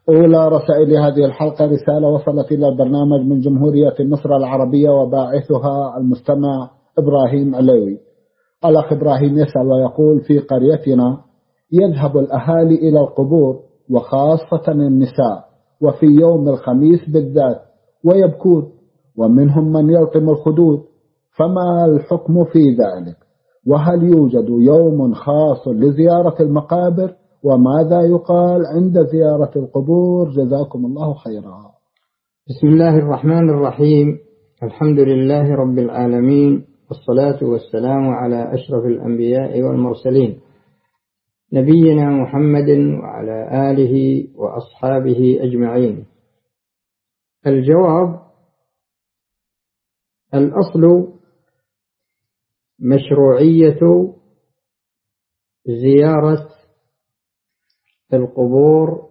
أولى رسائل هذه الحلقة رسالة وصلت إلى البرنامج من جمهورية مصر العربية وباعثها المستمع إبراهيم علوي. الأخ إبراهيم يسأل ويقول: في قريتنا يذهب الأهالي إلى القبور وخاصة النساء وفي يوم الخميس بالذات ويبكون، ومنهم من يلطم الخدود، فما الحكم في ذلك؟ وهل يوجد يوم خاص لزيارة المقابر؟ وماذا يقال عند زيارة القبور؟ جزاكم الله خيرا. بسم الله الرحمن الرحيم. الحمد لله رب العالمين، والصلاة والسلام على أشرف الأنبياء والمرسلين، نبينا محمد وعلى آله وأصحابه أجمعين. الجواب: الأصل مشروعية زيارة القبور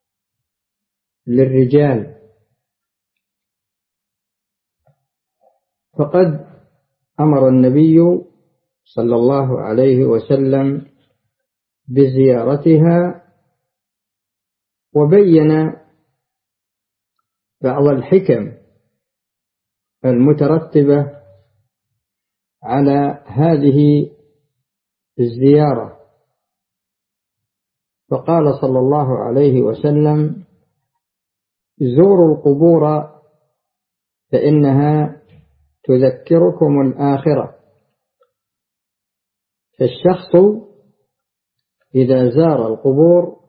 للرجال، فقد أمر النبي صلى الله عليه وسلم بزيارتها، وبين بعض الحكم المترتبة على هذه الزيارة، فقال صلى الله عليه وسلم: زوروا القبور فإنها تذكركم الآخرة. فالشخص إذا زار القبور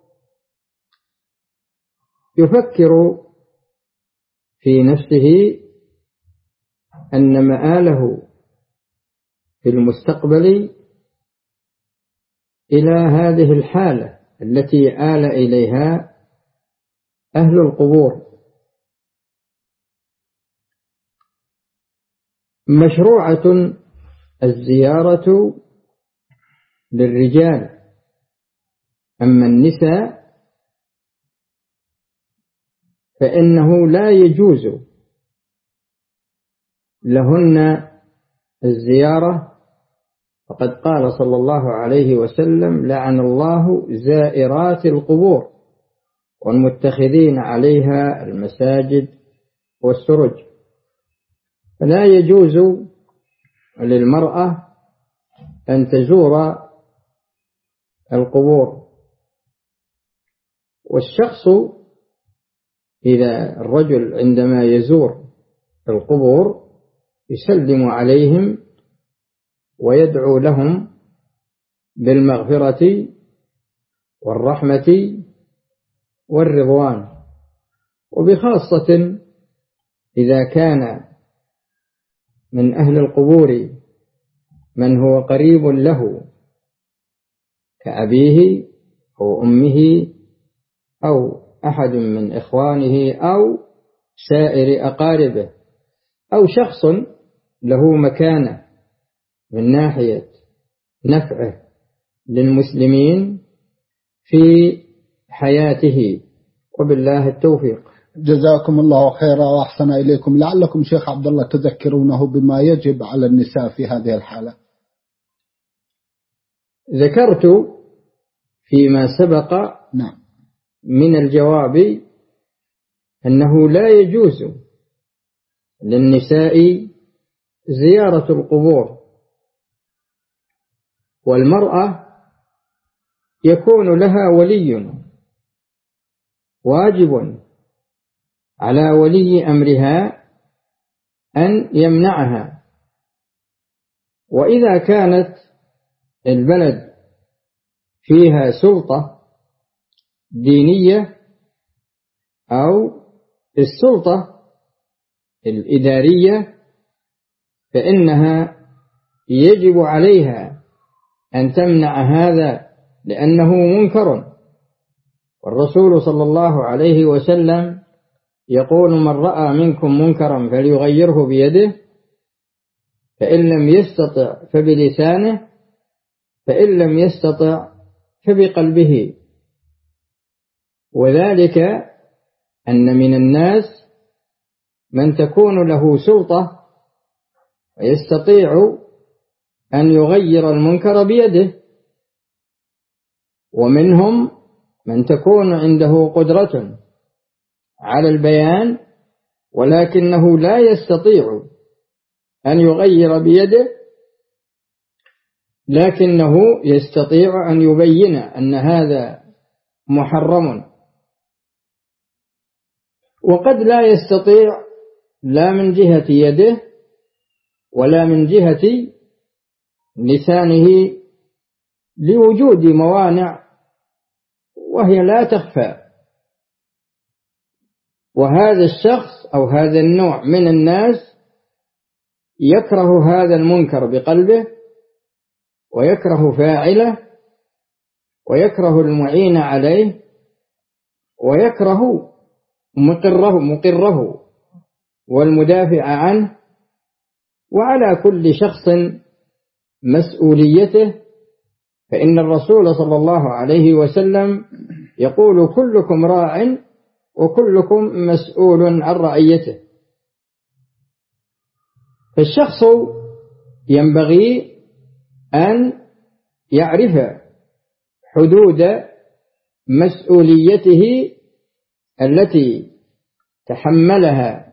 يفكر في نفسه أن مآله في المستقبل إلى هذه الحالة التي آل إليها أهل القبور. مشروعة الزيارة للرجال، أما النساء فإنه لا يجوز لهن الزيارة، فقد قال صلى الله عليه وسلم: لعن الله زائرات القبور والمتخذين عليها المساجد والسرج. فلا يجوز للمرأة أن تزور القبور. والشخص إذا الرجل عندما يزور القبور يسلم عليهم ويدعو لهم بالمغفرة والرحمة والرضوان، وبخاصة إذا كان من أهل القبور من هو قريب له كأبيه أو أمه أو أحد من إخوانه أو سائر أقاربه، أو شخص له مكانة من ناحية نفعه للمسلمين في حياته، وبالله التوفيق. جزاكم الله خيرا وأحسن إليكم. لعلكم شيخ عبد الله تذكرونه بما يجب على النساء في هذه الحالة. ذكرت فيما سبق نعم من الجواب أنه لا يجوز للنساء زيارة القبور، والمرأة يكون لها ولي، واجب على ولي أمرها أن يمنعها. وإذا كانت البلد فيها سلطة دينية أو السلطة الإدارية فإنها يجب عليها أن تمنع هذا، لأنه منكر. والرسول صلى الله عليه وسلم يقول: من رأى منكم منكرا فليغيره بيده، فإن لم يستطع فبلسانه، فإن لم يستطع فبقلبه. وذلك أن من الناس من تكون له سلطة ويستطيع أن يغير المنكر بيده، ومنهم من تكون عنده قدرة على البيان، ولكنه لا يستطيع أن يغير بيده، لكنه يستطيع أن يبين أن هذا محرم. وقد لا يستطيع لا من جهة يده ولا من جهة لسانه لوجود موانع وهي لا تخفى. وهذا الشخص أو هذا النوع من الناس يكره هذا المنكر بقلبه، ويكره فاعله، ويكره المعين عليه، ويكره مقره والمدافع عنه. وعلى كل شخص مسؤوليته، فإن الرسول صلى الله عليه وسلم يقول: كلكم راع وكلكم مسؤول عن رعيته. فالشخص ينبغي أن يعرف حدود مسؤوليته التي تحملها،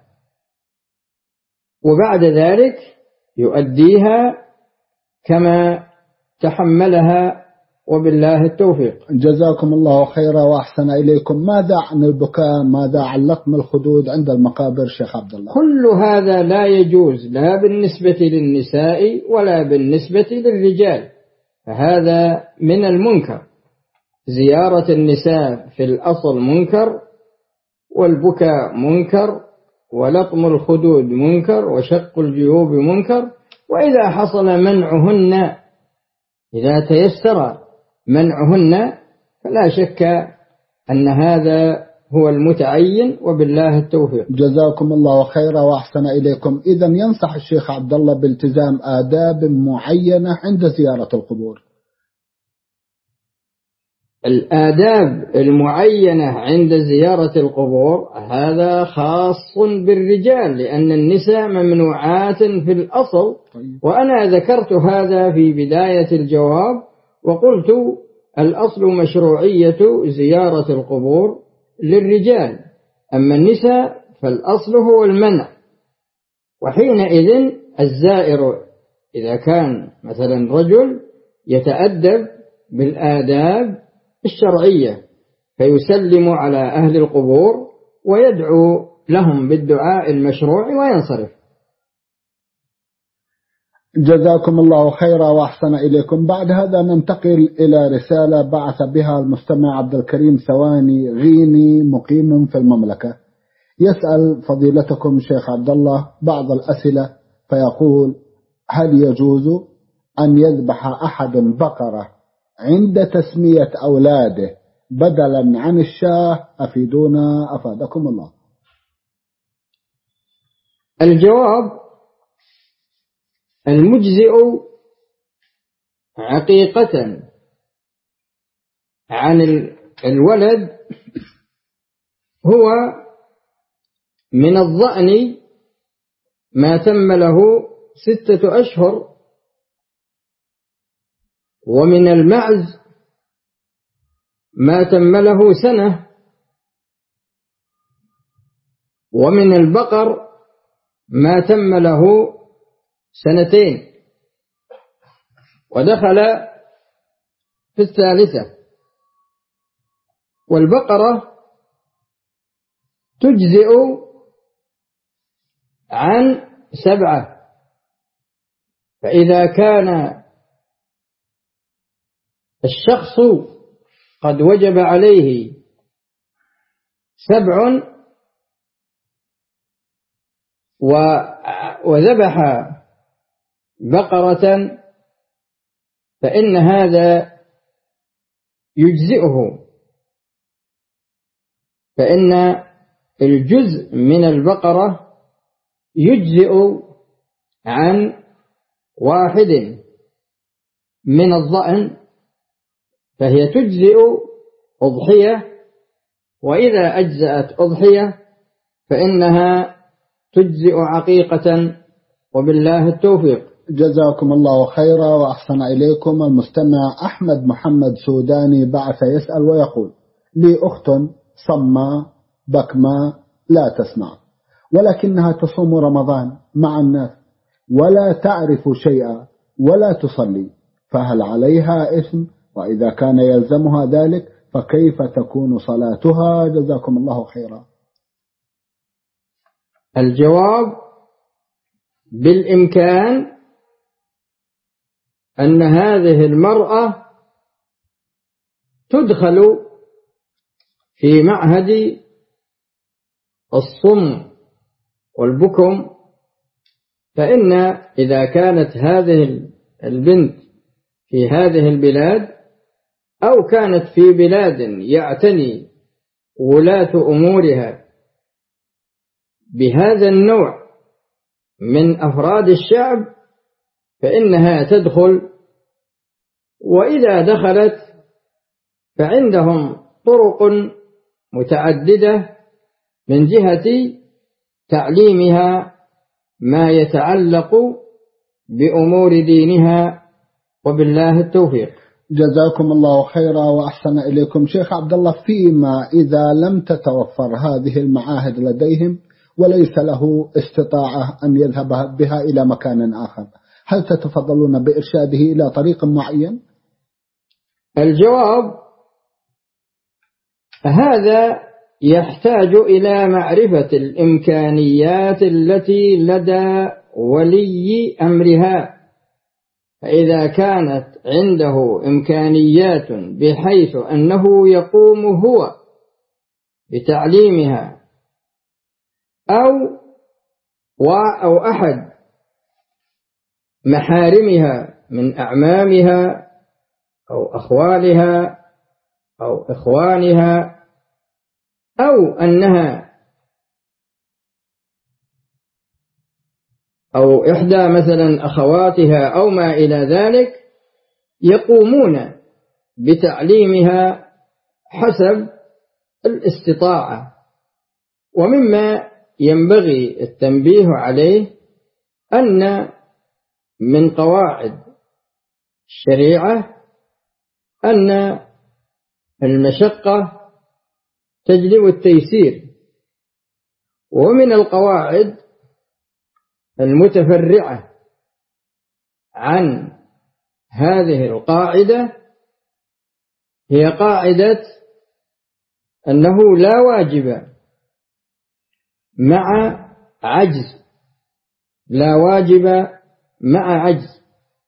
وبعد ذلك يؤديها كما تحملها، وبالله التوفيق. جزاكم الله خيرا وأحسن إليكم. ماذا عن البكاء؟ ماذا عن لطم الخدود عند المقابر شيخ عبد الله؟ كل هذا لا يجوز، لا بالنسبة للنساء ولا بالنسبة للرجال، فهذا من المنكر. زيارة النساء في الأصل منكر، والبكاء منكر، ولطم الخدود منكر، وشق الجيوب منكر. وإذا حصل منعهن، إذا تيسر منعهن، فلا شك أن هذا هو المتعين، وبالله التوفيق. جزاكم الله خيرا وأحسن إليكم. إذا ينصح الشيخ عبد الله بالتزام آداب معينة عند زيارة القبور. الآداب المعينة عند زيارة القبور هذا خاص بالرجال، لأن النساء ممنوعات في الأصل. وأنا ذكرت هذا في بداية الجواب، وقلت الأصل مشروعية زيارة القبور للرجال، أما النساء فالأصل هو المنع. وحينئذ الزائر إذا كان مثلا رجل يتأدب بالآداب الشرعية، فيسلم على أهل القبور ويدعو لهم بالدعاء المشروع وينصرف. جزاكم الله خيرا وأحسن إليكم. بعد هذا ننتقل إلى رسالة بعث بها المستمع عبد الكريم ثواني غيني، مقيم في المملكة. يسأل فضيلتكم شيخ عبد الله بعض الأسئلة، فيقول: هل يجوز أن يذبح أحد بقرة عند تسمية أولاده بدلا عن الشاه؟ أفيدونا أفادكم الله. الجواب: المجزئ عقيقة عن الولد هو من الضأن ما تم له 6 أشهر، ومن المعز ما تم له 1 سنة، ومن البقر ما تم له 2 سنين، ودخل في 3. والبقرة تجزئ عن 7. فإذا كان الشخص قد وجب عليه 7 وذبح بقرة، فإن هذا يجزئه، فإن الجزء من البقرة يجزئ عن 1 من الضأن، فهي تجزئ أضحية. وإذا أجزأت أضحية فإنها تجزئ عقيقة، وبالله التوفيق. جزاكم الله خيرا وأحسن إليكم. المستمع أحمد محمد سوداني بعث يسأل ويقول: لي أخت صماء بكمة لا تسمع، ولكنها تصوم رمضان مع الناس ولا تعرف شيئا ولا تصلي، فهل عليها إثم؟ وإذا كان يلزمها ذلك فكيف تكون صلاتها؟ جزاكم الله خيرا. الجواب: بالإمكان أن هذه المرأة تدخل في معهد الصم والبكم، فإن إذا كانت هذه البنت في هذه البلاد أو كانت في بلاد يعتني ولاة أمورها بهذا النوع من أفراد الشعب فإنها تدخل، وإذا دخلت فعندهم طرق متعددة من جهة تعليمها ما يتعلق بأمور دينها، وبالله التوفيق. جزاكم الله خيرا وأحسن إليكم. شيخ عبد الله، فيما إذا لم تتوفر هذه المعاهد لديهم وليس له استطاعة أن يذهب بها إلى مكان آخر، هل تتفضلون بإرشاده إلى طريق معين؟ الجواب: هذا يحتاج إلى معرفة الإمكانيات التي لدى ولي أمرها، فإذا كانت عنده إمكانيات بحيث أنه يقوم هو بتعليمها أو أحد محارمها من أعمامها أو أخوالها أو إخوانها، أو أنها أو إحدى مثلا أخواتها أو ما إلى ذلك، يقومون بتعليمها حسب الاستطاعة. ومما ينبغي التنبيه عليه أن من قواعد الشريعة أن المشقة تجلب التيسير، ومن القواعد المتفرعة عن هذه القاعدة هي قاعدة أنه لا واجب مع عجز، لا واجب مع عجز.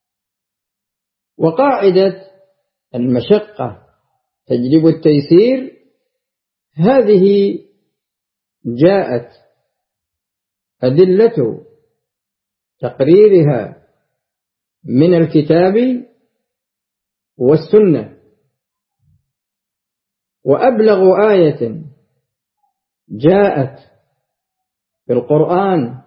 وقاعدة المشقة تجلب التيسير هذه جاءت أدلة تقريرها من الكتاب والسنة، وأبلغ آية جاءت في القرآن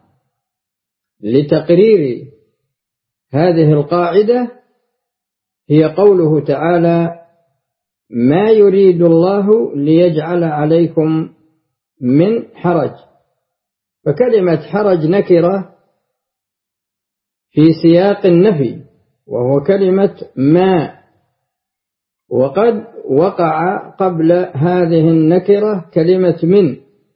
لتقرير هذه القاعدة هي قوله تعالى: ما يريد الله ليجعل عليكم من حرج. فكلمة حرج نكرة في سياق النفي، وهو كلمة ما، وقد وقع قبل هذه النكرة كلمة من،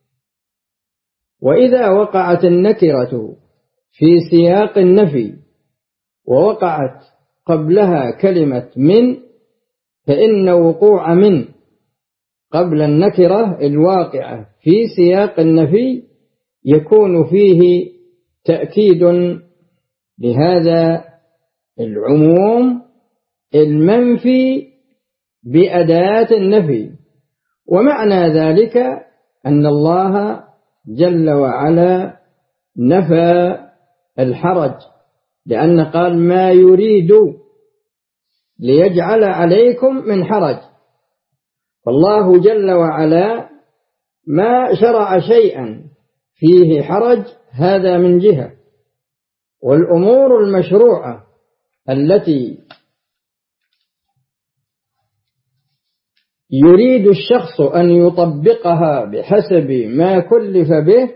وإذا وقعت النكرة في سياق النفي ووقعت قبلها كلمة من، فإن وقوع من قبل النكرة الواقعة في سياق النفي يكون فيه تأكيد لهذا العموم المنفي بأداة النفي. ومعنى ذلك أن الله جل وعلا نفى الحرج، لأن قال: ما يريد ليجعل عليكم من حرج. فالله جل وعلا ما شرع شيئا فيه حرج، هذا من جهة. والأمور المشروعة التي يريد الشخص أن يطبقها بحسب ما كلف به،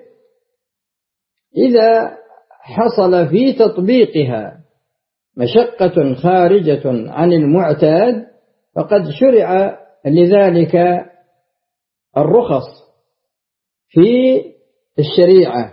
إذا حصل في تطبيقها مشقة خارجة عن المعتاد فقد شرع لذلك الرخص في الشريعة،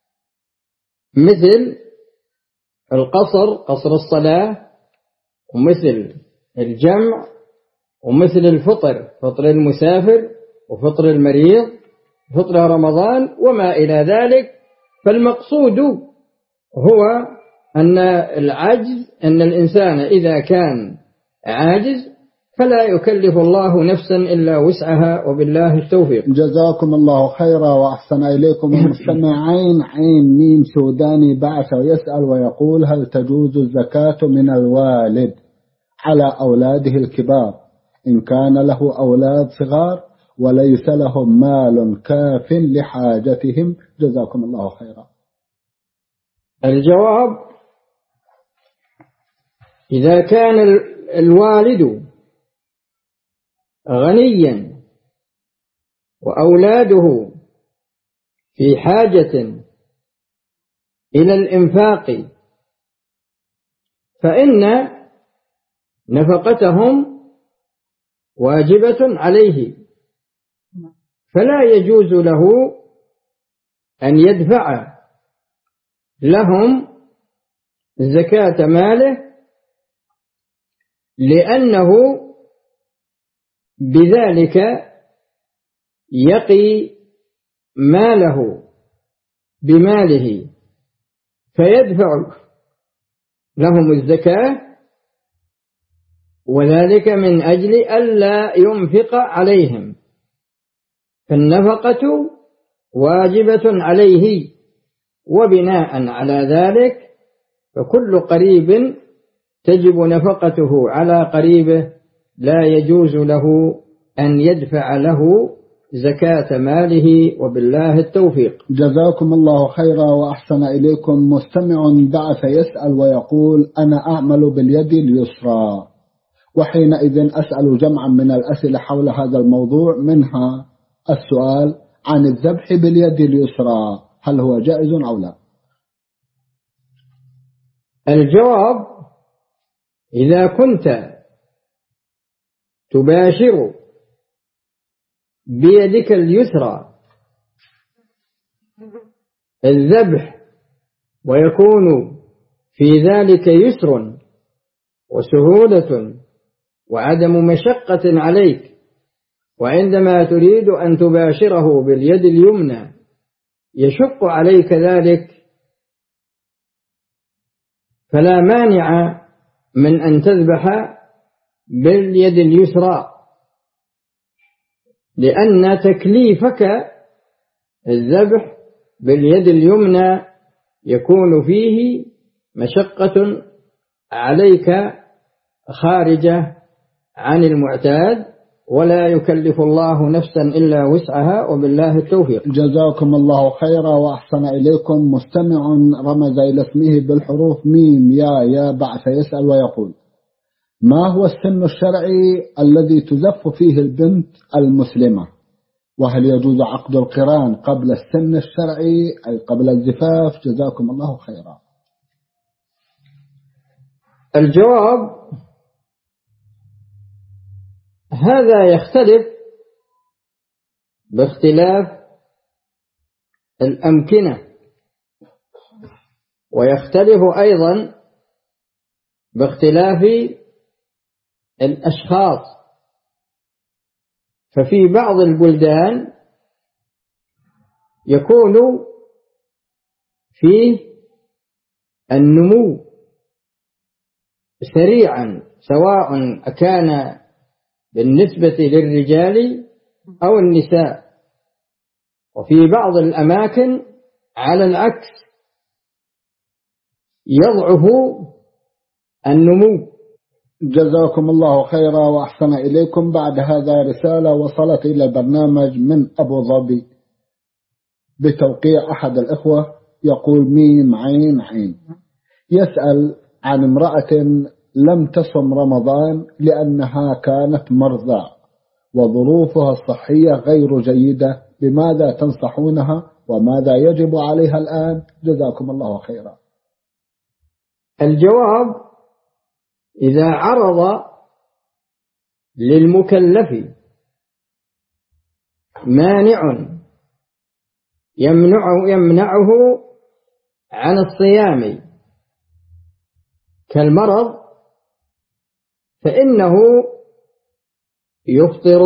مثل القصر، قصر الصلاة، ومثل الجمع، ومثل الفطر، فطر المسافر وفطر المريض، فطر رمضان وما إلى ذلك. فالمقصود هو أن العجز، أن الإنسان إذا كان عاجز فلا يكلف الله نفسا إلا وسعها، وبالله التوفيق. جزاكم الله خيرا وأحسن إليكم. المستمع عين ميم سوداني بعث ويسأل ويقول: هل تجوز الزكاة من الوالد على أولاده الكبار إن كان له أولاد صغار وليس لهم مال كاف لحاجتهم؟ جزاكم الله خيرا. الجواب: إذا كان الوالد غنيا وأولاده في حاجة إلى الإنفاق فإن نفقتهم واجبة عليه، فلا يجوز له أن يدفع لهم زكاة ماله، لأنه بذلك يقي ماله بماله، فيدفع لهم الزكاة، وذلك من أجل ألا ينفق عليهم، فالنفقة واجبة عليه. وبناء على ذلك فكل قريب تجب نفقته على قريبه، لا يجوز له أن يدفع له زكاة ماله، وبالله التوفيق. جزاكم الله خيرا وأحسن إليكم. مستمع بعث يسأل ويقول: أنا أعمل باليد اليسرى، وحينئذ أسأل جمعا من الأسئلة حول هذا الموضوع، منها السؤال عن الذبح باليد اليسرى، هل هو جائز أو لا؟ الجواب: إذا كنت تباشر بيدك اليسرى الذبح ويكون في ذلك يسر وسهولة وعدم مشقة عليك، وعندما تريد أن تباشره باليد اليمنى يشق عليك ذلك، فلا مانع من أن تذبح باليد اليسرى، لأن تكليفك الذبح باليد اليمنى يكون فيه مشقة عليك خارجة عن المعتاد، ولا يكلف الله نفسا إلا وسعها، وبالله التوفيق. جزاكم الله خيرا وأحسن إليكم. مستمع رمز إلى اسمه بالحروف ميم يا بعث يسأل ويقول: ما هو السن الشرعي الذي تزف فيه البنت المسلمة؟ وهل يجوز عقد القران قبل السن الشرعي أي قبل الزفاف؟ جزاكم الله خيرا. الجواب: هذا يختلف باختلاف الأمكنة، ويختلف أيضا باختلاف الأشخاص، ففي بعض البلدان يكون فيه النمو سريعا، سواء كان بالنسبة للرجال أو النساء، وفي بعض الأماكن على العكس يضعف النمو. جزاكم الله خيرا وأحسن إليكم. بعد هذا رسالة وصلت إلى البرنامج من أبو ظبي بتوقيع أحد الإخوة، يقول ميم عين، يسأل عن امرأة لم تصم رمضان لأنها كانت مرضى وظروفها الصحية غير جيدة، بماذا تنصحونها وماذا يجب عليها الآن؟ جزاكم الله خيرا. الجواب: إذا عرض للمكلف مانع يمنعه عن الصيام كالمرض، فإنه يفطر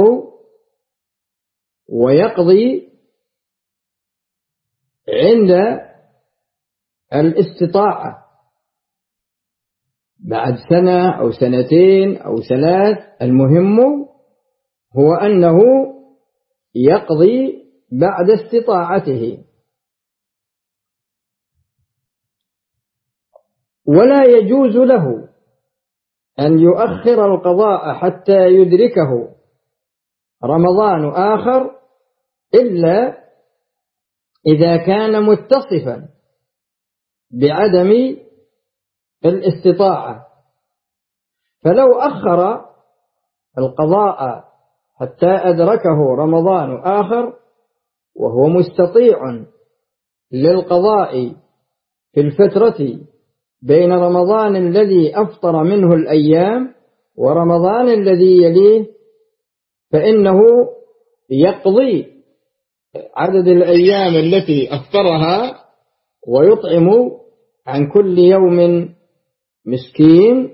ويقضي عند الاستطاعة بعد سنة أو سنتين أو ثلاث. المهم هو أنه يقضي بعد استطاعته، ولا يجوز له أن يؤخر القضاء حتى يدركه رمضان آخر إلا إذا كان متصفا بعدم الاستطاعة. فلو أخر القضاء حتى أدركه رمضان آخر وهو مستطيع للقضاء في الفترة بين رمضان الذي أفطر منه الأيام ورمضان الذي يليه، فإنه يقضي عدد الأيام التي أفطرها ويطعم عن كل يوم مسكين،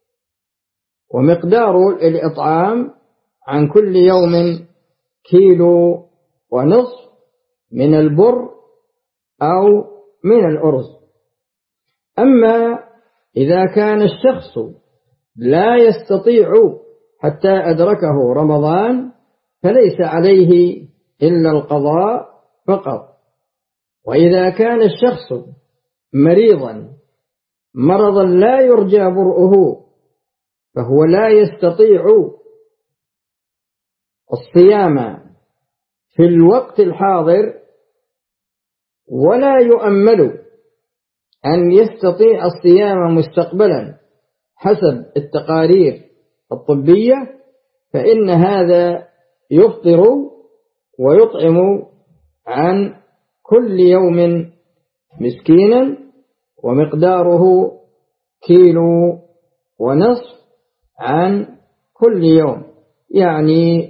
ومقدار الإطعام عن كل يوم 1.5 كيلو من البر أو من الأرز. أما إذا كان الشخص لا يستطيع حتى أدركه رمضان فليس عليه إلا القضاء فقط. وإذا كان الشخص مرضا لا يرجى برؤه فهو لا يستطيع الصيام في الوقت الحاضر ولا يؤمل أن يستطيع الصيام مستقبلا حسب التقارير الطبية، فإن هذا يفطر ويطعم عن كل يوم مسكينا ومقداره 1.5 كيلو عن كل يوم، يعني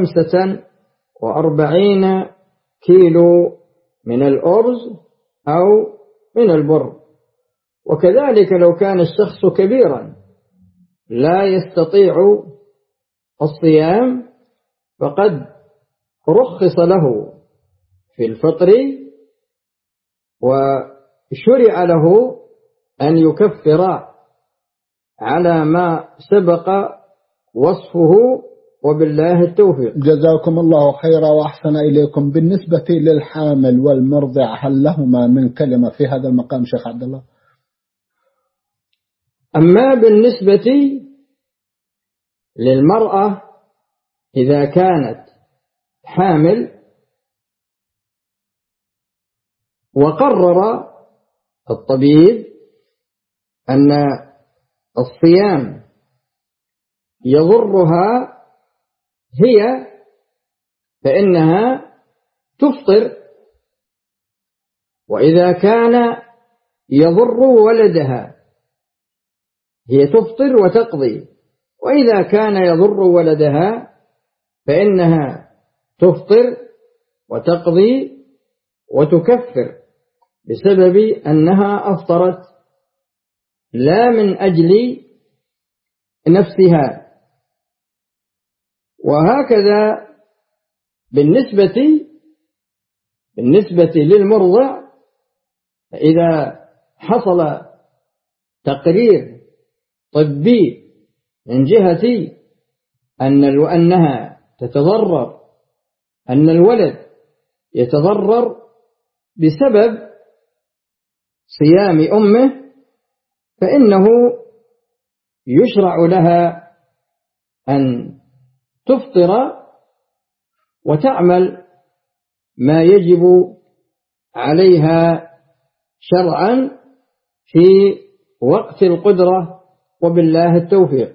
45 كيلو من الأرز أو من البر. وكذلك لو كان الشخص كبيرا لا يستطيع الصيام فقد رخص له في الفطر وشرع له أن يكفر على ما سبق وصفه، وبالله التوفيق. جزاكم الله خيرا وأحسن إليكم. بالنسبة للحامل والمرضع هل لهما من كلمة في هذا المقام شيخ عبد الله؟ أما بالنسبة للمرأة إذا كانت حامل وقرر الطبيب أن الصيام يضرها هي فإنها تفطر، وإذا كان يضر ولدها هي تفطر وتقضي، وإذا كان يضر ولدها فإنها تفطر وتقضي وتكفر بسبب أنها أفطرت لا من أجل نفسها. وهكذا بالنسبة للمرضع إذا حصل تقرير طبي من جهة أنها تتضرر، أن الولد يتضرر بسبب صيام أمه، فإنه يشرع لها أن تفطر وتعمل ما يجب عليها شرعا في وقت القدرة، وبالله التوفيق.